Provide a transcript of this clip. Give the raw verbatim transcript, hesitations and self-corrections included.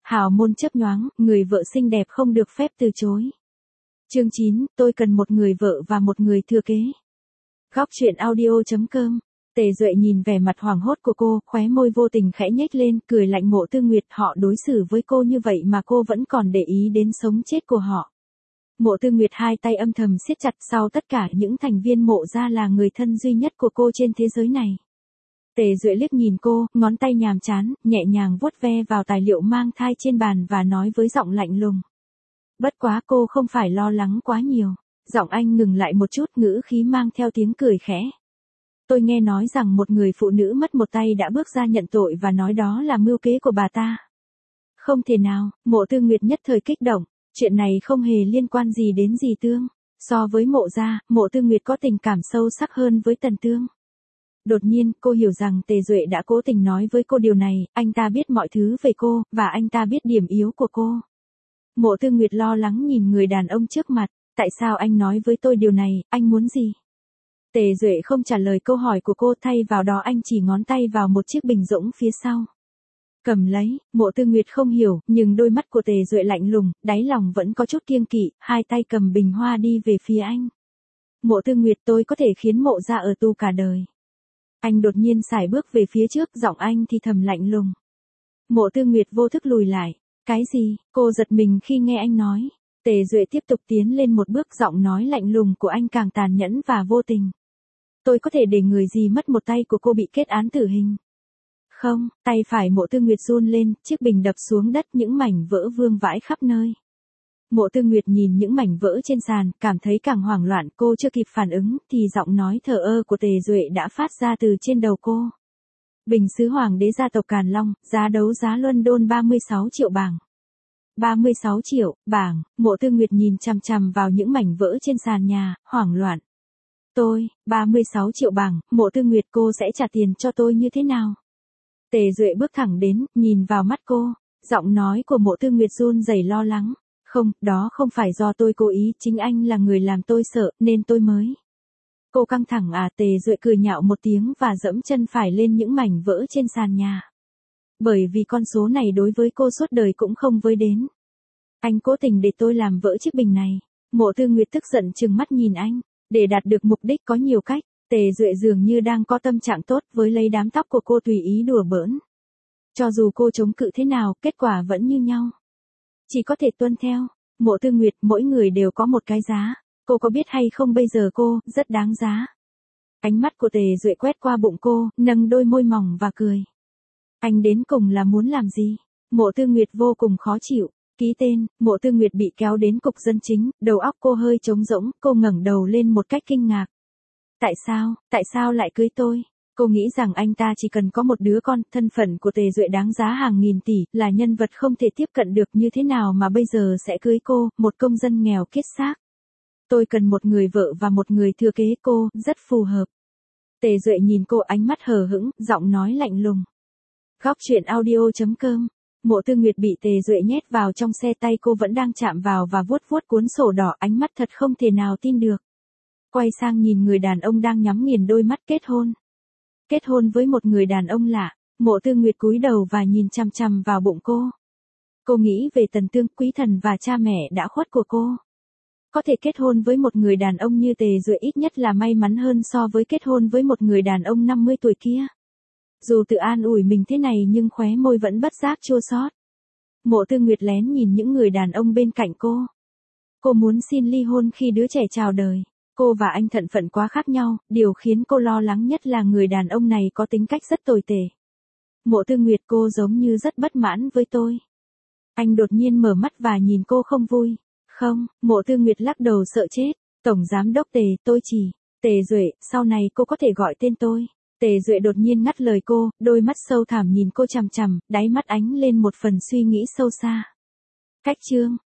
hào môn chớp nhoáng, người vợ xinh đẹp không được phép từ chối. Chương chín, tôi cần một người vợ và một người thừa kế. Góc truyện audio chấm com. Tề Duệ nhìn vẻ mặt hoảng hốt của cô, khóe môi vô tình khẽ nhếch lên, cười lạnh. Mộ Tư Nguyệt, họ đối xử với cô như vậy mà cô vẫn còn để ý đến sống chết của họ. Mộ Tư Nguyệt hai tay âm thầm siết chặt, sau tất cả những thành viên mộ gia là người thân duy nhất của cô trên thế giới này. Tề Duệ liếc nhìn cô, ngón tay nhàm chán, nhẹ nhàng vuốt ve vào tài liệu mang thai trên bàn và nói với giọng lạnh lùng. Bất quá cô không phải lo lắng quá nhiều. Giọng anh ngừng lại một chút, ngữ khí mang theo tiếng cười khẽ. Tôi nghe nói rằng một người phụ nữ mất một tay đã bước ra nhận tội và nói đó là mưu kế của bà ta. Không thể nào, Mộ Tư Nguyệt nhất thời kích động, chuyện này không hề liên quan gì đến dì Tương. So với mộ gia, Mộ Tư Nguyệt có tình cảm sâu sắc hơn với Tần Tương. Đột nhiên, cô hiểu rằng Tề Duệ đã cố tình nói với cô điều này, anh ta biết mọi thứ về cô, và anh ta biết điểm yếu của cô. Mộ Tư Nguyệt lo lắng nhìn người đàn ông trước mặt, tại sao anh nói với tôi điều này, anh muốn gì? Tề Duệ không trả lời câu hỏi của cô, thay vào đó anh chỉ ngón tay vào một chiếc bình rỗng phía sau. Cầm lấy, Mộ Tư Nguyệt không hiểu, nhưng đôi mắt của Tề Duệ lạnh lùng, đáy lòng vẫn có chút kiêng kỵ, hai tay cầm bình hoa đi về phía anh. Mộ Tư Nguyệt, tôi có thể khiến mộ gia ở tù cả đời. Anh đột nhiên sải bước về phía trước, giọng anh thì thầm lạnh lùng. Mộ Tư Nguyệt vô thức lùi lại. Cái gì? Cô giật mình khi nghe anh nói. Tề Duệ tiếp tục tiến lên một bước, giọng nói lạnh lùng của anh càng tàn nhẫn và vô tình. Tôi có thể để người gì mất một tay của cô bị kết án tử hình. Không, tay phải Mộ Tư Nguyệt run lên, chiếc bình đập xuống đất, những mảnh vỡ vương vãi khắp nơi. Mộ Tư Nguyệt nhìn những mảnh vỡ trên sàn, cảm thấy càng hoảng loạn. Cô chưa kịp phản ứng, thì giọng nói thờ ơ của Tề Duệ đã phát ra từ trên đầu cô. Bình sứ hoàng đế gia tộc Càn Long, giá đấu giá London ba mươi sáu triệu bảng. ba mươi sáu triệu, bảng. Mộ Tư Nguyệt nhìn chằm chằm vào những mảnh vỡ trên sàn nhà, hoảng loạn. Tôi, ba mươi sáu triệu bảng, Mộ Tư Nguyệt, cô sẽ trả tiền cho tôi như thế nào? Tề Duệ bước thẳng đến, nhìn vào mắt cô, giọng nói của Mộ Tư Nguyệt run rẩy lo lắng. Không, đó không phải do tôi cố ý, chính anh là người làm tôi sợ, nên tôi mới. Cô căng thẳng à? Tề Duệ cười nhạo một tiếng và dẫm chân phải lên những mảnh vỡ trên sàn nhà. Bởi vì con số này đối với cô suốt đời cũng không với đến. Anh cố tình để tôi làm vỡ chiếc bình này. Mộ Tư Nguyệt tức giận trừng mắt nhìn anh. Để đạt được mục đích có nhiều cách. Tề Duệ dường như đang có tâm trạng tốt với lấy đám tóc của cô tùy ý đùa bỡn. Cho dù cô chống cự thế nào, kết quả vẫn như nhau. Chỉ có thể tuân theo. Mộ Tư Nguyệt, mỗi người đều có một cái giá. Cô có biết hay không, bây giờ cô rất đáng giá. Ánh mắt của Tề Duệ quét qua bụng cô, nâng đôi môi mỏng và cười. Anh đến cùng là muốn làm gì? Mộ Tư Nguyệt vô cùng khó chịu. Ký tên. Mộ Tư Nguyệt bị kéo đến cục dân chính, đầu óc cô hơi trống rỗng, cô ngẩng đầu lên một cách kinh ngạc. Tại sao, tại sao lại cưới tôi? Cô nghĩ rằng anh ta chỉ cần có một đứa con, thân phận của Tề Duệ đáng giá hàng nghìn tỷ, là nhân vật không thể tiếp cận được, như thế nào mà bây giờ sẽ cưới cô, một công dân nghèo kiết xác. Tôi cần một người vợ và một người thừa kế, cô, rất phù hợp. Tề Duệ nhìn cô, ánh mắt hờ hững, giọng nói lạnh lùng. Góc truyện audio chấm com. Mộ Tư Nguyệt bị Tề Duệ nhét vào trong xe, tay cô vẫn đang chạm vào và vuốt vuốt cuốn sổ đỏ, ánh mắt thật không thể nào tin được. Quay sang nhìn người đàn ông đang nhắm nghiền đôi mắt. Kết hôn. Kết hôn với một người đàn ông lạ. Mộ Tư Nguyệt cúi đầu và nhìn chằm chằm vào bụng cô. Cô nghĩ về Tần Tương, quý thần và cha mẹ đã khuất của cô. Có thể kết hôn với một người đàn ông như Tề Duệ ít nhất là may mắn hơn so với kết hôn với một người đàn ông năm mươi tuổi kia. Dù tự an ủi mình thế này nhưng khóe môi vẫn bất giác chua xót. Mộ Tư Nguyệt lén nhìn những người đàn ông bên cạnh cô. Cô muốn xin ly hôn khi đứa trẻ chào đời. Cô và anh thân phận quá khác nhau, điều khiến cô lo lắng nhất là người đàn ông này có tính cách rất tồi tệ. Mộ Tư Nguyệt, cô giống như rất bất mãn với tôi. Anh đột nhiên mở mắt và nhìn cô không vui. Không, Mộ Tư Nguyệt lắc đầu sợ chết. Tổng giám đốc Tề, tôi chỉ. Tề Duệ, sau này cô có thể gọi tên tôi. Tề Duệ đột nhiên ngắt lời cô, đôi mắt sâu thẳm nhìn cô chằm chằm, đáy mắt ánh lên một phần suy nghĩ sâu xa. Cách chương.